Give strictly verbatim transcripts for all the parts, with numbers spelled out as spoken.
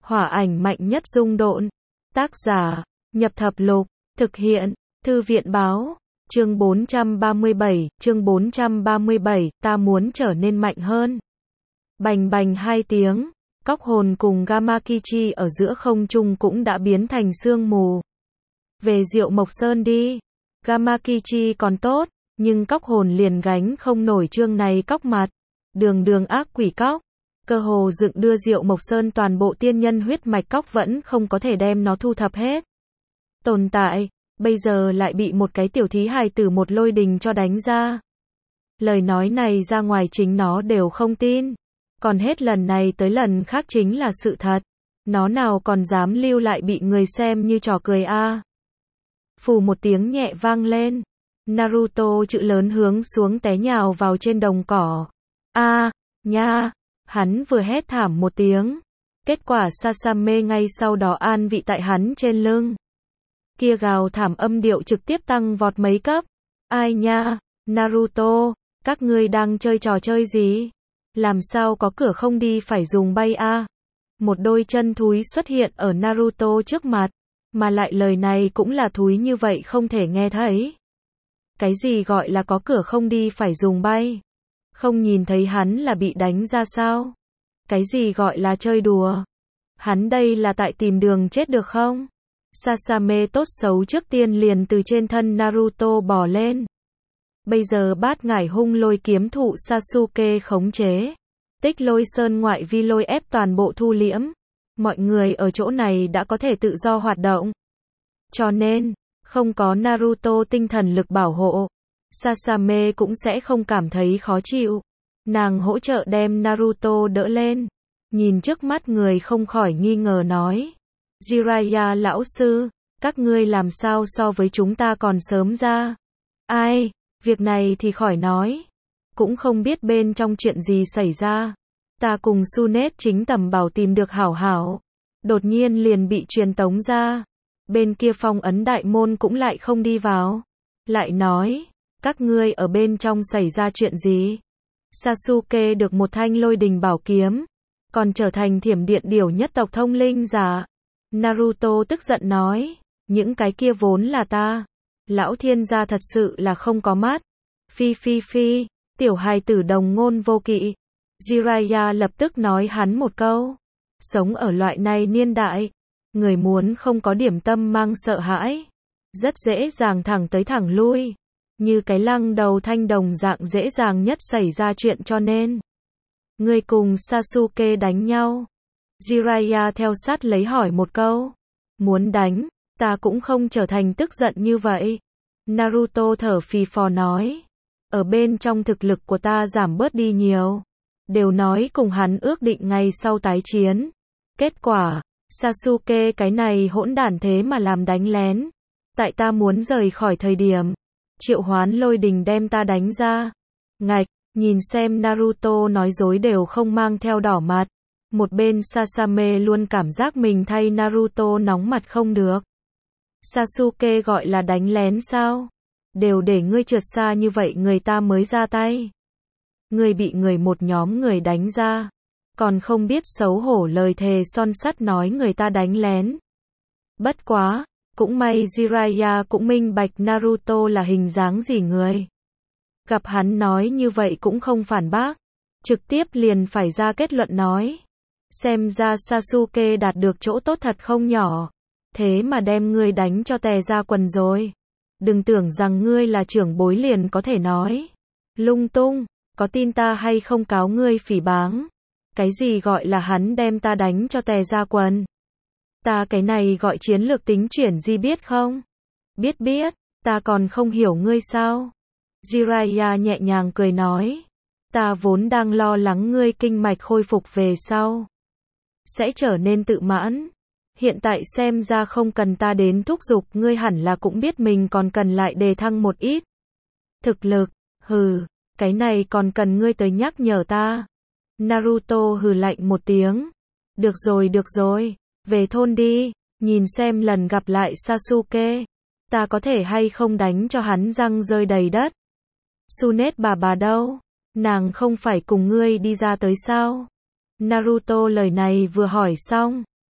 Hỏa ảnh mạnh nhất dung độn. Tác giả, Nhập Thập Lục, thực hiện, Thư viện Báo. Chương bốn trăm ba mươi bảy, chương bốn trăm ba mươi bảy, ta muốn trở nên mạnh hơn. Bành bành hai tiếng, cóc hồn cùng Gamakichi ở giữa không trung cũng đã biến thành sương mù. Về Diệu Mộc Sơn đi. Gamakichi còn tốt, nhưng cóc hồn liền gánh không nổi chương này cóc mặt. Đường đường ác quỷ cóc, cơ hồ dựng đưa Diệu Mộc Sơn toàn bộ tiên nhân huyết mạch cóc vẫn không có thể đem nó thu thập hết. Tồn tại, bây giờ lại bị một cái tiểu thí hài tử một lôi đình cho đánh ra. Lời nói này ra ngoài chính nó đều không tin. Còn hết lần này tới lần khác chính là sự thật. Nó nào còn dám lưu lại bị người xem như trò cười a. À. Phù một tiếng nhẹ vang lên. Naruto chữ lớn hướng xuống té nhào vào trên đồng cỏ. A, à, nha, hắn vừa hét thảm một tiếng. Kết quả Sasame ngay sau đó an vị tại hắn trên lưng. Kia gào thảm âm điệu trực tiếp tăng vọt mấy cấp. Ai nha, Naruto, các ngươi đang chơi trò chơi gì? Làm sao có cửa không đi phải dùng bay a? À? Một đôi chân thúi xuất hiện ở Naruto trước mặt, mà lại lời này cũng là thúi như vậy không thể nghe thấy. Cái gì gọi là có cửa không đi phải dùng bay? Không nhìn thấy hắn là bị đánh ra sao? Cái gì gọi là chơi đùa? Hắn đây là tại tìm đường chết được không? Sasame tốt xấu trước tiên liền từ trên thân Naruto bò lên. Bây giờ bát ngải hung lôi kiếm thụ Sasuke khống chế. Tích lôi sơn ngoại vi lôi ép toàn bộ thu liễm. Mọi người ở chỗ này đã có thể tự do hoạt động. Cho nên, không có Naruto tinh thần lực bảo hộ, Sasame cũng sẽ không cảm thấy khó chịu. Nàng hỗ trợ đem Naruto đỡ lên. Nhìn trước mắt người không khỏi nghi ngờ nói. Jiraiya lão sư, các ngươi làm sao so với chúng ta còn sớm ra? Ai, việc này thì khỏi nói. Cũng không biết bên trong chuyện gì xảy ra. Ta cùng Sunet chính tầm bảo tìm được hảo hảo. Đột nhiên liền bị truyền tống ra. Bên kia phong ấn đại môn cũng lại không đi vào. Lại nói, các ngươi ở bên trong xảy ra chuyện gì? Sasuke được một thanh lôi đình bảo kiếm, còn trở thành thiểm điện điểu nhất tộc thông linh giả. Naruto tức giận nói, những cái kia vốn là ta. Lão thiên gia thật sự là không có mắt. Phi phi phi, tiểu hài tử đồng ngôn vô kỵ. Jiraiya lập tức nói hắn một câu. Sống ở loại này niên đại, người muốn không có điểm tâm mang sợ hãi. Rất dễ dàng thẳng tới thẳng lui. Như cái lăng đầu thanh đồng dạng dễ dàng nhất xảy ra chuyện cho nên. Người cùng Sasuke đánh nhau. Jiraiya theo sát lấy hỏi một câu. Muốn đánh, ta cũng không trở thành tức giận như vậy. Naruto thở phì phò nói. Ở bên trong thực lực của ta giảm bớt đi nhiều. Đều nói cùng hắn ước định ngày sau tái chiến. Kết quả, Sasuke cái này hỗn đản thế mà làm đánh lén. Tại ta muốn rời khỏi thời điểm, triệu hoán lôi đình đem ta đánh ra. Ngạch, nhìn xem Naruto nói dối đều không mang theo đỏ mặt. Một bên Sasame luôn cảm giác mình thay Naruto nóng mặt không được. Sasuke gọi là đánh lén sao? Đều để ngươi trượt xa như vậy người ta mới ra tay. Ngươi bị người một nhóm người đánh ra. Còn không biết xấu hổ lời thề son sắt nói người ta đánh lén. Bất quá, cũng may Jiraiya cũng minh bạch Naruto là hình dáng gì người. Gặp hắn nói như vậy cũng không phản bác. Trực tiếp liền phải ra kết luận nói. Xem ra Sasuke đạt được chỗ tốt thật không nhỏ. Thế mà đem ngươi đánh cho tè ra quần rồi. Đừng tưởng rằng ngươi là trưởng bối liền có thể nói. Lung tung, có tin ta hay không cáo ngươi phỉ báng. Cái gì gọi là hắn đem ta đánh cho tè ra quần. Ta cái này gọi chiến lược tính chuyển di biết không? Biết biết, ta còn không hiểu ngươi sao? Jiraiya nhẹ nhàng cười nói. Ta vốn đang lo lắng ngươi kinh mạch khôi phục về sau. Sẽ trở nên tự mãn. Hiện tại xem ra không cần ta đến thúc giục ngươi hẳn là cũng biết mình còn cần lại đề thăng một ít. Thực lực, hừ, cái này còn cần ngươi tới nhắc nhở ta. Naruto hừ lạnh một tiếng. Được rồi được rồi, về thôn đi, nhìn xem lần gặp lại Sasuke. Ta có thể hay không đánh cho hắn răng rơi đầy đất. Sunet bà bà đâu? Nàng không phải cùng ngươi đi ra tới sao? Naruto lời này vừa hỏi xong,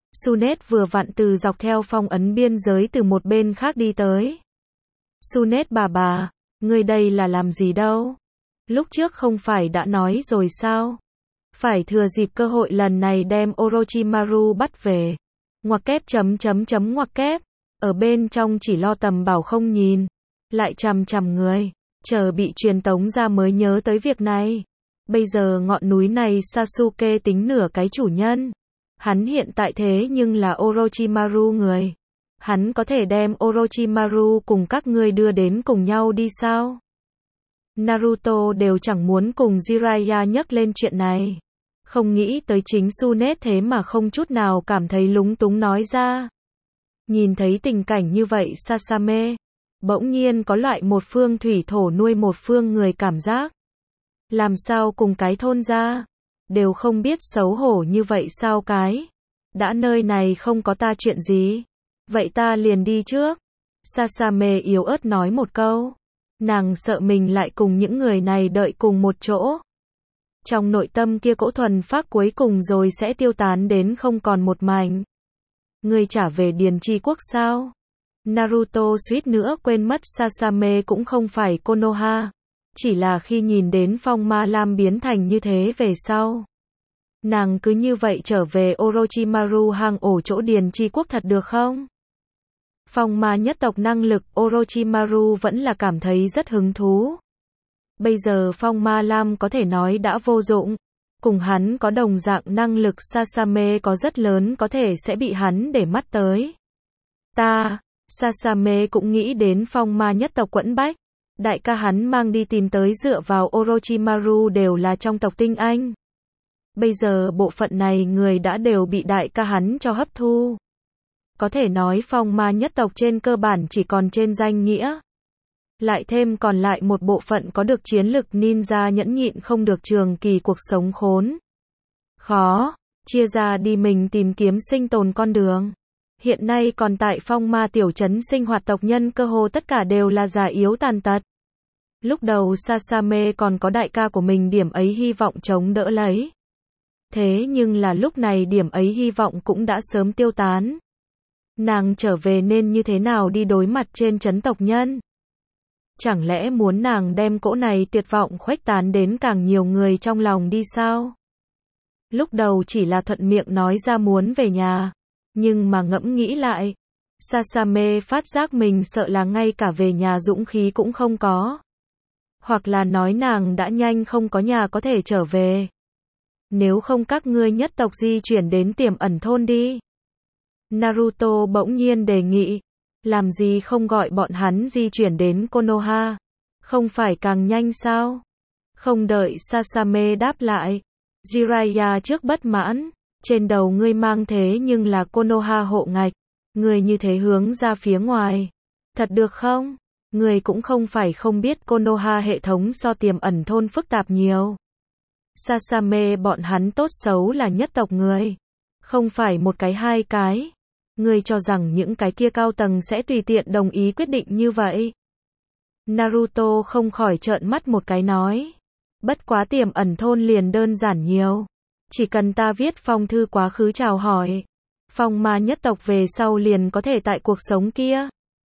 Sunet vừa vặn từ dọc theo phong ấn biên giới từ một bên khác đi tới. Sunet bà bà, ngươi đây là làm gì đâu? Lúc trước không phải đã nói rồi sao? Phải thừa dịp cơ hội lần này đem Orochimaru bắt về. Ngoặc kép chấm chấm chấm ngoặc kép. Ở bên trong chỉ lo tầm bảo không nhìn. Lại chằm chằm người. Chờ bị truyền tống ra mới nhớ tới việc này. Bây giờ ngọn núi này Sasuke tính nửa cái chủ nhân. Hắn hiện tại thế nhưng là Orochimaru người. Hắn có thể đem Orochimaru cùng các ngươi đưa đến cùng nhau đi sao? Naruto đều chẳng muốn cùng Jiraiya nhắc lên chuyện này. Không nghĩ tới chính Sunet thế mà không chút nào cảm thấy lúng túng nói ra. Nhìn thấy tình cảnh như vậy Sasame, bỗng nhiên có loại một phương thủy thổ nuôi một phương người cảm giác. Làm sao cùng cái thôn ra, đều không biết xấu hổ như vậy sao cái. Đã nơi này không có ta chuyện gì, vậy ta liền đi trước. Sasame yếu ớt nói một câu. Nàng sợ mình lại cùng những người này đợi cùng một chỗ. Trong nội tâm kia cỗ thuần phác cuối cùng rồi sẽ tiêu tán đến không còn một mảnh. Ngươi trả về Điền Chi Quốc sao? Naruto suýt nữa quên mất Sasame cũng không phải Konoha. Chỉ là khi nhìn đến phong ma lam biến thành như thế về sau. Nàng cứ như vậy trở về Orochimaru hang ổ chỗ Điền Chi Quốc thật được không? Phong ma nhất tộc năng lực Orochimaru vẫn là cảm thấy rất hứng thú. Bây giờ phong ma lam có thể nói đã vô dụng. Cùng hắn có đồng dạng năng lực Sasame có rất lớn có thể sẽ bị hắn để mắt tới. Ta, Sasame cũng nghĩ đến phong ma nhất tộc Quẫn Bách. Đại ca hắn mang đi tìm tới dựa vào Orochimaru đều là trong tộc tinh anh. Bây giờ bộ phận này người đã đều bị đại ca hắn cho hấp thu. Có thể nói phong ma nhất tộc trên cơ bản chỉ còn trên danh nghĩa. Lại thêm còn lại một bộ phận có được chiến lực ninja nhẫn nhịn không được trường kỳ cuộc sống khốn khó, chia ra đi mình tìm kiếm sinh tồn con đường. Hiện nay còn tại phong ma tiểu trấn sinh hoạt tộc nhân cơ hồ tất cả đều là già yếu tàn tật. Lúc đầu Sasame còn có đại ca của mình điểm ấy hy vọng chống đỡ lấy. Thế nhưng là lúc này điểm ấy hy vọng cũng đã sớm tiêu tán. Nàng trở về nên như thế nào đi đối mặt trên trấn tộc nhân? Chẳng lẽ muốn nàng đem cỗ này tuyệt vọng khuếch tán đến càng nhiều người trong lòng đi sao? Lúc đầu chỉ là thuận miệng nói ra muốn về nhà. Nhưng mà ngẫm nghĩ lại. Sasame phát giác mình sợ là ngay cả về nhà dũng khí cũng không có. Hoặc là nói nàng đã nhanh không có nhà có thể trở về. Nếu không các ngươi nhất tộc di chuyển đến Tiềm Ẩn thôn đi. Naruto bỗng nhiên đề nghị. Làm gì không gọi bọn hắn di chuyển đến Konoha? Không phải càng nhanh sao? Không đợi Sasame đáp lại. Jiraiya trước bất mãn. Trên đầu ngươi mang thế nhưng là Konoha hộ ngạch. Ngươi như thế hướng ra phía ngoài. Thật được không? Ngươi cũng không phải không biết Konoha hệ thống so Tiềm Ẩn thôn phức tạp nhiều. Sasame bọn hắn tốt xấu là nhất tộc người. Không phải một cái hai cái. Ngươi cho rằng những cái kia cao tầng sẽ tùy tiện đồng ý quyết định như vậy. Naruto không khỏi trợn mắt một cái nói. Bất quá Tiềm Ẩn thôn liền đơn giản nhiều. Chỉ cần ta viết phong thư quá khứ chào hỏi. Phong ma nhất tộc về sau liền có thể tại cuộc sống kia.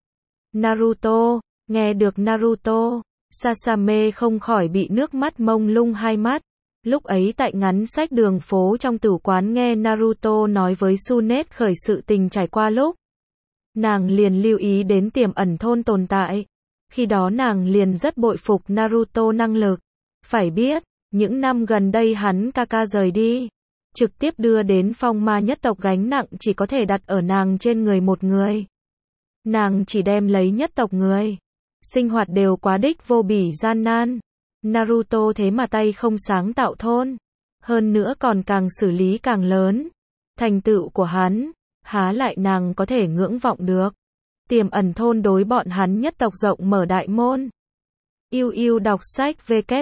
Naruto, nghe được Naruto, Sasame không khỏi bị nước mắt mông lung hai mắt. Lúc ấy tại ngắn sách đường phố trong tử quán nghe Naruto nói với Sunet khởi sự tình trải qua lúc. Nàng liền lưu ý đến Tiềm Ẩn thôn tồn tại. Khi đó nàng liền rất bội phục Naruto năng lực. Phải biết, những năm gần đây hắn ca ca rời đi. Trực tiếp đưa đến phong ma nhất tộc gánh nặng chỉ có thể đặt ở nàng trên người một người. Nàng chỉ đem lấy nhất tộc người. Sinh hoạt đều quá đích vô bỉ gian nan. Naruto thế mà tay không sáng tạo thôn. Hơn nữa còn càng xử lý càng lớn. Thành tựu của hắn, há lại nàng có thể ngưỡng vọng được. Tiềm Ẩn thôn đối bọn hắn nhất tộc rộng mở đại môn. Yêu yêu đọc sách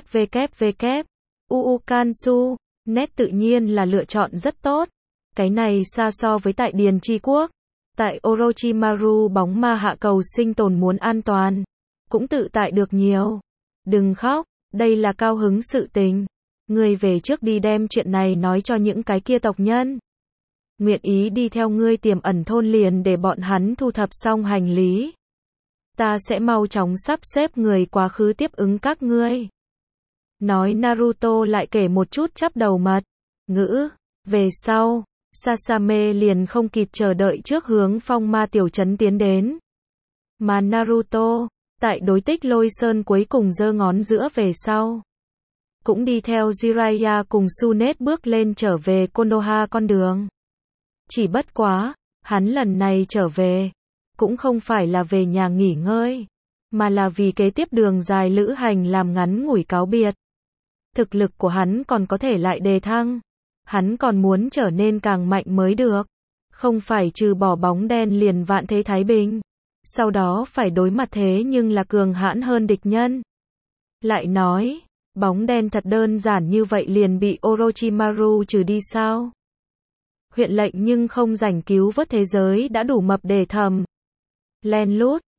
www. Uu Kansu, net tự nhiên là lựa chọn rất tốt. Cái này xa so với tại Điền Chi Quốc. Tại Orochimaru bóng ma hạ cầu sinh tồn muốn an toàn. Cũng tự tại được nhiều. Đừng khóc, đây là cao hứng sự tình. Người về trước đi đem chuyện này nói cho những cái kia tộc nhân. nguyện ý đi theo ngươi tiềm ẩn thôn liền để bọn hắn thu thập xong hành lý. Ta sẽ mau chóng sắp xếp người quá khứ tiếp ứng các ngươi. Nói Naruto lại kể một chút chắp đầu mật ngữ. Về sau, Sasame liền không kịp chờ đợi trước hướng phong ma tiểu trấn tiến đến. Mà Naruto, tại đối tích Lôi Sơn cuối cùng giơ ngón giữa về sau, cũng đi theo Jiraiya cùng Tsunade bước lên trở về Konoha con đường. Chỉ bất quá, hắn lần này trở về, cũng không phải là về nhà nghỉ ngơi, mà là vì kế tiếp đường dài lữ hành làm ngắn ngủi cáo biệt. Thực lực của hắn còn có thể lại đề thăng. Hắn còn muốn trở nên càng mạnh mới được. Không phải trừ bỏ bóng đen liền vạn thế thái bình. Sau đó phải đối mặt thế nhưng là cường hãn hơn địch nhân. Lại nói, bóng đen thật đơn giản như vậy liền bị Orochimaru trừ đi sao? Huyện lệnh nhưng không rảnh cứu vớt thế giới đã đủ mập để thầm. Len lút,